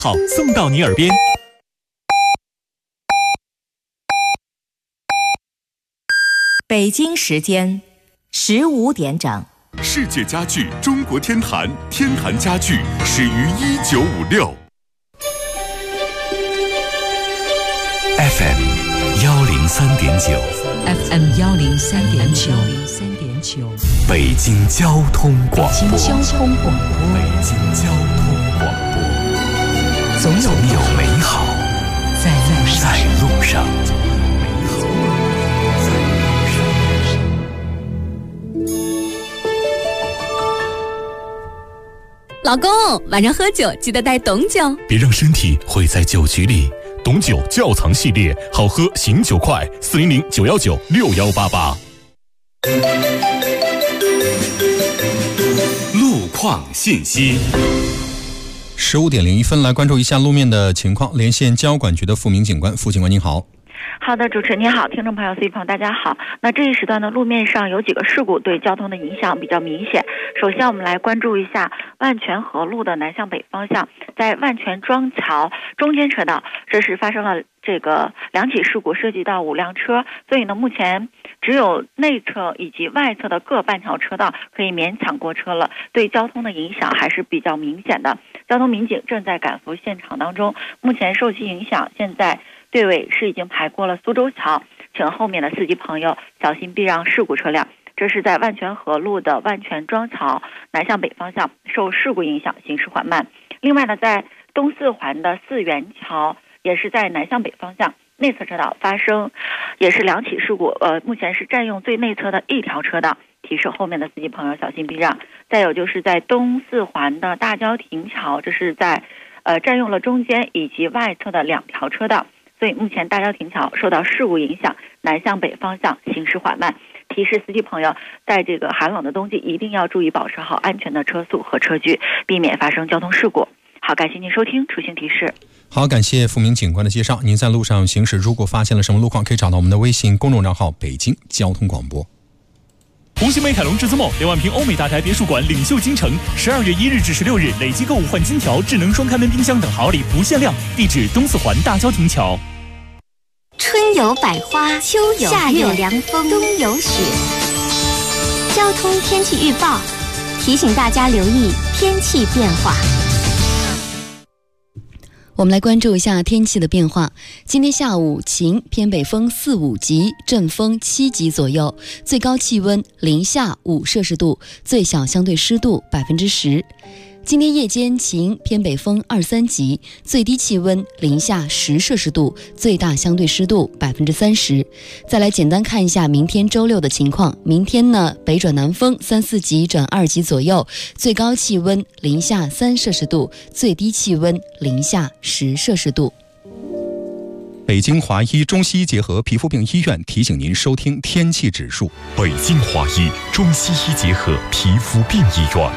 好，送到你耳边。 北京时间15点整。 世界家具中国天坛，天坛家具始于1956。 FM 103.9 FM 103.9 北京交通广播。 北京交通广播。 北京交通广播。总有美好在路上。 老公，晚上喝酒记得带董酒， 别让身体毁在酒局里。董酒窖藏系列，好喝醒酒快，400-919-6188。 路况信息。 15点01分，来关注一下路面的情况。连线交管局的付明警官，付警官您好。 好的，主持人您好，听众朋友、司机朋友大家好。那这一时段呢，路面上有几个事故对交通的影响比较明显。首先我们来关注一下万泉河路的南向北方向，在万泉庄桥中间车道，这是发生了这个2起事故，涉及到5辆车，所以呢目前只有内侧以及外侧的各半条车道可以勉强过车了，对交通的影响还是比较明显的。交通民警正在赶赴现场当中，目前受其影响，现在队尾是已经排过了苏州桥，请后面的司机朋友小心避让事故车辆。这是在万泉河路的万泉庄桥南向北方向，受事故影响行驶缓慢。另外呢，在东四环的四元桥也是在南向北方向内侧车道发生也是2起事故，目前是占用最内侧的一条车道，提示后面的司机朋友小心避让。再有就是在东四环的大郊亭桥，这是在占用了中间以及外侧的2条车道，所以目前大郊亭桥受到事故影响，南向北方向行驶缓慢，提示司机朋友在这个寒冷的冬季一定要注意保持好安全的车速和车距，避免发生交通事故。好，感谢您收听出行提示。 好，感谢付明警官的介绍。您在路上行驶，如果发现了什么路况，可以找到我们的微信公众账号北京交通广播。 红星美凯龙至尊梦2万平欧美大宅别墅馆领袖京城，12月1日至16日累计购物换金条、智能双开门冰箱等好礼不限量。地址东四环大郊亭桥。 春有百花，秋有夏有凉风，冬有雪。交通天气预报提醒大家留意天气变化。 我们来关注一下天气的变化。今天下午晴，偏北风4、5级，阵风7级左右，最高气温零下5摄氏度，最小相对湿度10%。今天夜间晴，偏北风2、3级，最低气温零下10摄氏度，最大相对湿度30%。再来简单看一下明天周六的情况。明天呢，北转南风3、4级转2级左右，最高气温零下3摄氏度，最低气温零下10摄氏度。 北京华医中西医结合皮肤病医院提醒您收听天气指数。 北京华医中西医结合皮肤病医院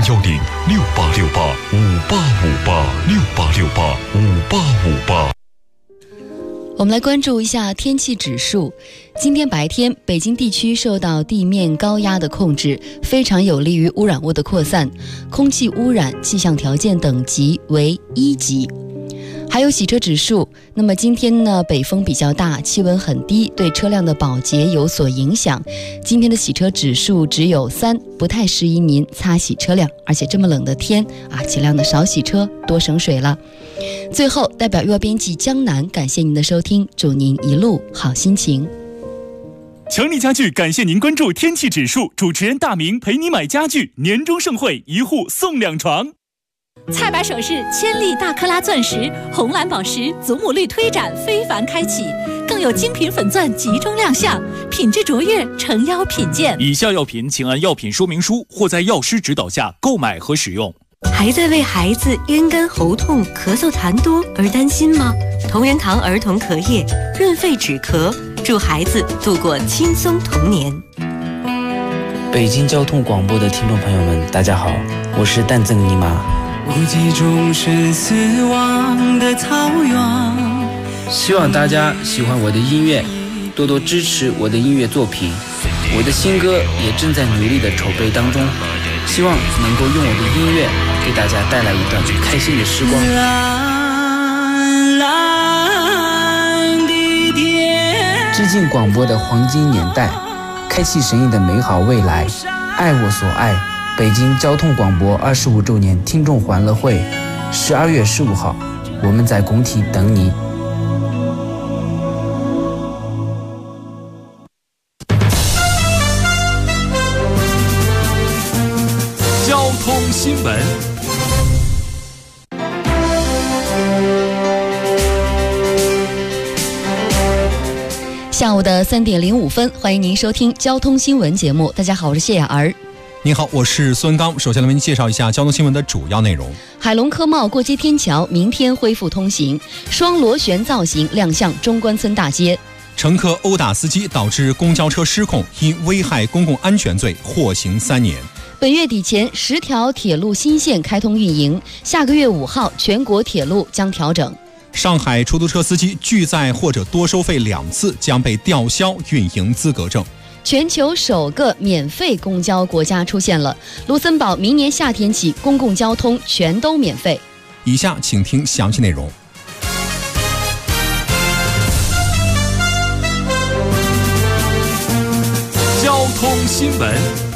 ，010-6868-5858，6868-5858。 我们来关注一下天气指数。今天白天，北京地区受到地面高压的控制，非常有利于污染物的扩散，空气污染气象条件等级为1级。还有洗车指数，那么今天呢，北风比较大，气温很低，对车辆的保洁有所影响。今天的洗车指数只有3，不太适宜您擦洗车辆，而且这么冷的天啊，尽量的少洗车，多省水了。最后，代表预报编辑江南感谢您的收听，祝您一路好心情。 强力家具感谢您关注天气指数，主持人大明陪你买家具，年终盛会1户送2床。 菜百首饰千粒大克拉钻石、红蓝宝石祖母绿推展非凡开启，更有精品粉钻集中亮相，品质卓越，诚邀品鉴。 以下药品请按药品说明书或在药师指导下购买和使用。 还在为孩子咽干喉痛、咳嗽痰多而担心吗？同仁堂儿童咳液润肺止咳，祝孩子度过轻松童年。 北京交通广播的听众朋友们，大家好，我是蛋赠尼玛。 无极中是死亡的草原。 希望大家喜欢我的音乐，多多支持我的音乐作品。我的新歌也正在努力的筹备当中，希望能够用我的音乐给大家带来一段开心的时光。 进广播的黄金年代，开启神韵的美好未来。爱我所爱，北京交通广播25周年听众欢乐会，12月15号，我们在工体等你。 交通新闻。 下午的3点05分，欢迎您收听交通新闻节目。大家好，我是谢雅儿。 您好，我是孙刚。首先来为您介绍一下交通新闻的主要内容。 海龙科贸过街天桥明天恢复通行，双螺旋造型亮相中关村大街。 乘客殴打司机导致公交车失控，因危害公共安全罪获刑3年。 本月底前10条铁路新线开通运营，下个月5号全国铁路将调整。 上海出租车司机拒载或者多收费2次将被吊销运营资格证。 全球首个免费公交国家出现了，卢森堡明年夏天起公共交通全都免费。 以下请听详细内容。 交通新闻。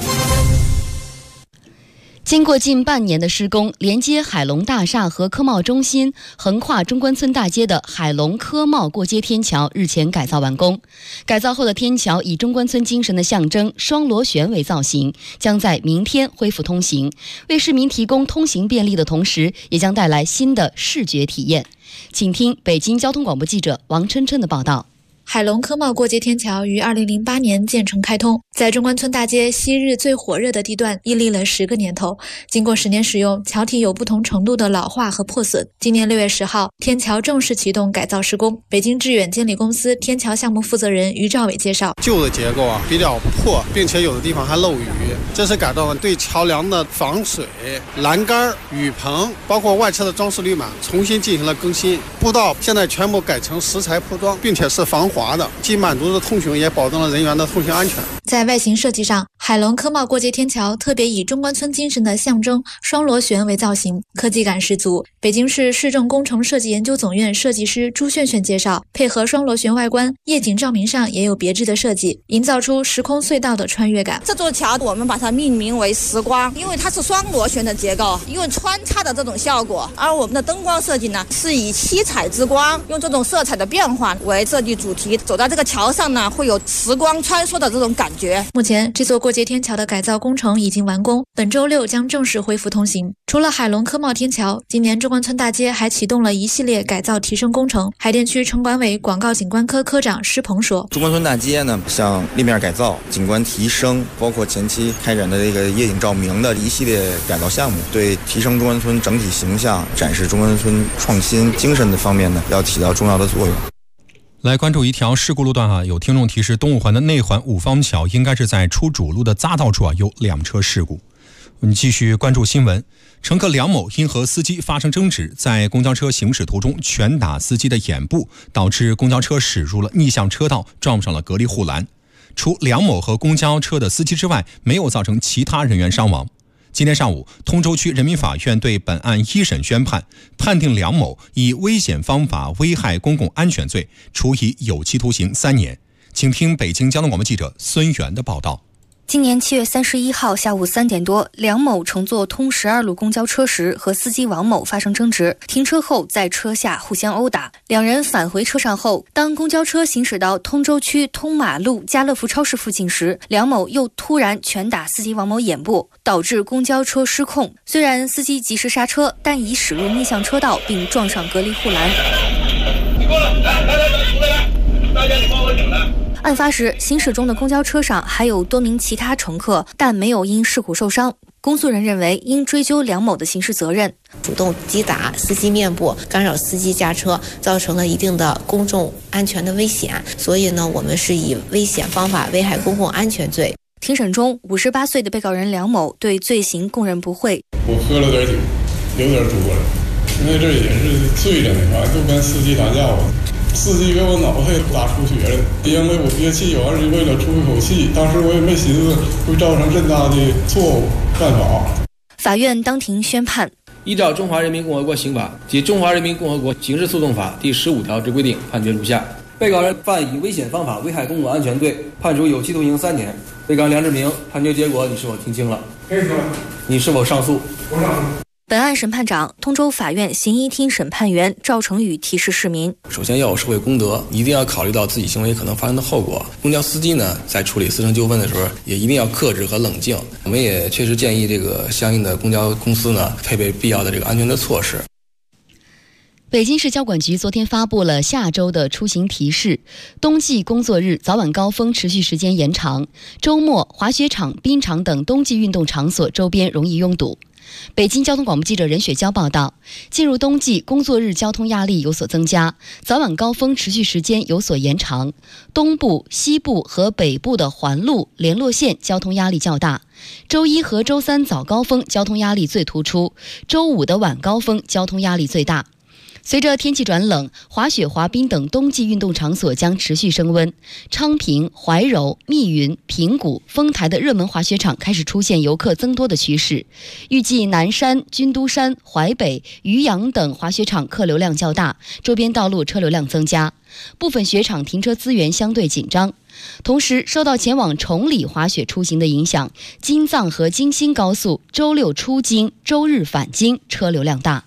经过近半年的施工，连接海龙大厦和科贸中心、横跨中关村大街的海龙科贸过街天桥日前改造完工。改造后的天桥以中关村精神的象征双螺旋为造型，将在明天恢复通行，为市民提供通行便利的同时，也将带来新的视觉体验。请听北京交通广播记者王琛琛的报道。 海龙科贸过街天桥于2008年建成开通，在中关村大街昔日最火热的地段屹立了10个年头。经过10年使用，桥体有不同程度的老化和破损。今年6月10号，天桥正式启动改造施工。北京致远监理公司天桥项目负责人于兆伟介绍， 旧的结构比较破，并且有的地方还漏雨。这次改造对桥梁的防水、栏杆、雨棚，包括外侧的装饰铝板重新进行了更新。步道现在全部改成石材铺装，并且是防滑的，既满足了通行，也保证了人员的通行安全。 在外形设计上，海龙科贸过街天桥特别以中关村精神的象征双螺旋为造型，科技感十足。北京市市政工程设计研究总院设计师朱炫炫介绍，配合双螺旋外观，夜景照明上也有别致的设计，营造出时空隧道的穿越感。 这座桥我们把它命名为时光，因为它是双螺旋的结构，因为穿插的这种效果。而我们的灯光设计呢，是以七彩之光，用这种色彩的变化为设计主题。走到这个桥上呢，会有时光穿梭的这种感觉。 目前这座过街天桥的改造工程已经完工，本周6将正式恢复通行。除了海龙科贸天桥，今年中关村大街还启动了一系列改造提升工程。海淀区城管委广告景观科科长施鹏说， 中关村大街呢，像立面改造、景观提升，包括前期开展的这个夜景照明的一系列改造项目，对提升中关村整体形象、展示中关村创新精神的方面呢，要起到重要的作用。 来关注一条事故路段有听众提示，东五环的内环五方桥应该是在出主路的匝道处有2车事故。我们继续关注新闻，乘客梁某因和司机发生争执，在公交车行驶途中拳打司机的眼部，导致公交车驶入了逆向车道，撞上了隔离护栏。除梁某和公交车的司机之外，没有造成其他人员伤亡。今天上午，通州区人民法院对本案一审宣判，判定梁某以危险方法危害公共安全罪，处以有期徒刑3年。请听北京交通广播记者孙源的报道。 今年7月31号下午3点多，梁某乘坐通12路公交车时和司机王某发生争执，停车后在车下互相殴打。两人返回车上后，当公交车行驶到通州区通马路家乐福超市附近时，梁某又突然拳打司机王某眼部，导致公交车失控。虽然司机及时刹车，但已驶入逆向车道并撞上隔离护栏。你过来，来，出来，大家你帮我顶来。案发时，行驶中的公交车上还有多名其他乘客，但没有因事故受伤。公诉人认为，应追究梁某的刑事责任。 主动击打司机面部，干扰司机驾车，造成了一定的公众安全的危险，所以呢，我们是以危险方法危害公共安全罪。 庭审中，58岁的被告人梁某对罪行供认不讳。 我喝了点酒，有点多了，因为这也是醉了呢，完就跟司机打架了。司机给我脑袋打出血了，因为我憋气，完是为了出一口气，当时我也没寻思会造成这么大的错误犯法。 法院当庭宣判， 依照《中华人民共和国刑法》及《中华人民共和国刑事诉讼法》第15条之规定，判决如下： 被告人犯以危险方法危害公共安全罪，判处有期徒刑3年。被告人梁志明，判决结果你是否听清了？听清了。你是否上诉？ 我上诉。本案审判长、通州法院刑一厅审判员赵成宇提示市民： 首先要有社会公德，一定要考虑到自己行为可能发生的后果。公交司机呢，在处理私生纠纷的时候，也一定要克制和冷静。我们也确实建议这个相应的公交公司呢，配备必要的这个安全的措施。 北京市交管局昨天发布了下周的出行提示，冬季工作日早晚高峰持续时间延长，周末滑雪场、冰场等冬季运动场所周边容易拥堵。北京交通广播记者任雪娇报道，进入冬季工作日交通压力有所增加，早晚高峰持续时间有所延长，东部、西部和北部的环路、联络线交通压力较大，周一和周三早高峰交通压力最突出，周五的晚高峰交通压力最大。随着天气转冷，滑雪、滑冰等冬季运动场所将持续升温。昌平、怀柔、密云、平谷、丰台的热门滑雪场开始出现游客增多的趋势。预计南山、军都山、淮北、渔阳等滑雪场客流量较大，周边道路车流量增加，部分雪场停车资源相对紧张。同时，受到前往崇礼滑雪出行的影响，京藏和京新高速周六出京、周日返京车流量大。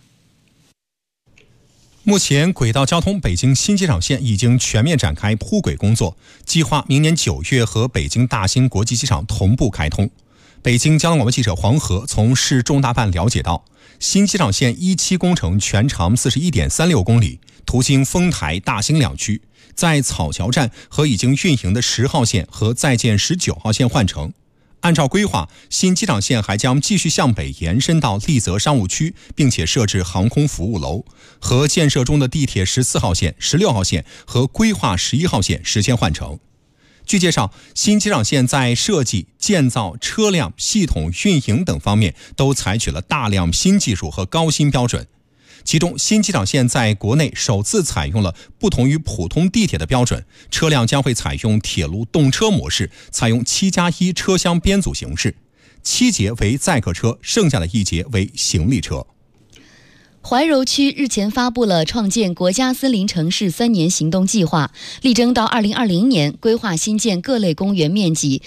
目前，轨道交通北京新机场线已经全面展开铺轨工作，计划明年9月和北京大兴国际机场同步开通。北京交通广播记者黄河从市重大办了解到，新机场线1期工程全长41.36公里，途经丰台、大兴两区，在草桥站和已经运营的10号线和在建19号线换乘。按照规划，新机场线还将继续向北延伸到丽泽商务区，并且设置航空服务楼，和建设中的地铁14号线、16号线和规划11号线实现换乘。据介绍，新机场线在设计、建造、车辆、系统运营等方面都采取了大量新技术和高新标准。其中，新机场线在国内首次采用了不同于普通地铁的标准，车辆将会采用铁路动车模式，采用7+1车厢编组形式，7节为载客车，剩下的1节为行李车。 怀柔区日前发布了创建国家森林城市3年行动计划，力争到2020年规划新建各类公园面积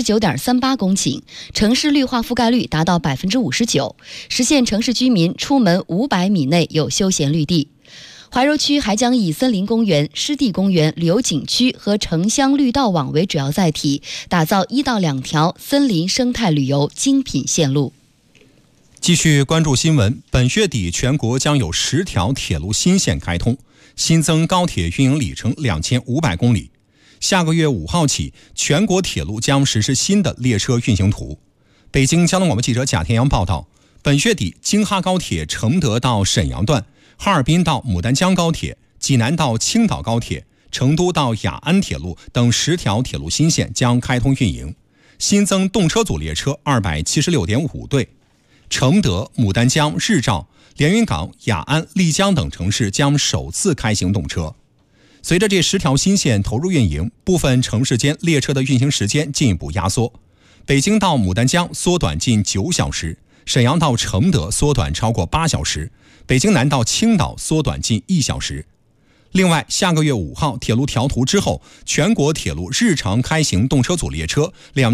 89.38公顷，城市绿化覆盖率达到 59%， 实现城市居民出门500米内有休闲绿地。怀柔区还将以森林公园、湿地公园、旅游景区和城乡绿道网为主要载体，打造1到2条森林生态旅游精品线路。 继续关注新闻，本月底全国将有10条铁路新线开通，新增高铁运营里程2500公里。下个月5号起，全国铁路将实施新的列车运行图。北京交通广播记者贾天阳报道，本月底京哈高铁承德到沈阳段、哈尔滨到牡丹江高铁、济南到青岛高铁、成都到雅安铁路等10条铁路新线将开通运营，新增动车组列车276.5对。承德、牡丹江、日照、连云港、雅安、丽江等城市将首次开行动车。随着这10条新线投入运营，部分城市间列车的运行时间进一步压缩。北京到牡丹江缩短近9小时，沈阳到承德缩短超过8小时，北京南到青岛缩短近1小时。另外，下个月5号铁路调图之后，全国铁路日常开行动车组列车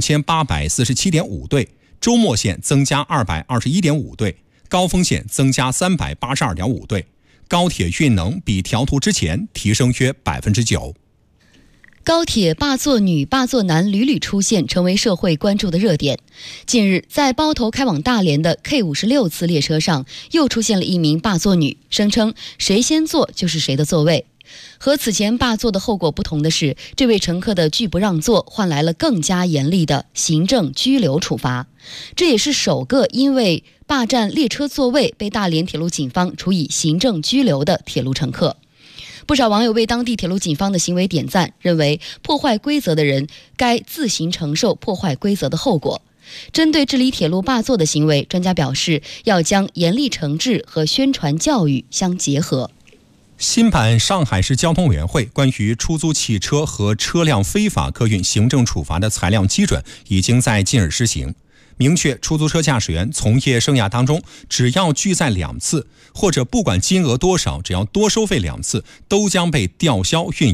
2847.5对，周末线增加221.5对，高峰线增加382.5对，高铁运能比调图之前提升约9%。 高铁霸座女、霸座男屡屡出现，成为社会关注的热点。近日，在包头开往大连的 K56次列车上，又出现了一名霸座女，声称谁先坐就是谁的座位。和此前霸座的后果不同的是，这位乘客的拒不让座换来了更加严厉的行政拘留处罚。这也是首个因为霸占列车座位被大连铁路警方处以行政拘留的铁路乘客。不少网友为当地铁路警方的行为点赞，认为破坏规则的人该自行承受破坏规则的后果。针对治理铁路霸座的行为，专家表示要将严厉惩治和宣传教育相结合。 新版上海市交通委员会关于出租汽车和车辆非法客运行政处罚的裁量基准已经在近日施行，明确出租车驾驶员从业生涯当中，只要拒载2次，或者不管金额多少，只要多收费2次，都将被吊销运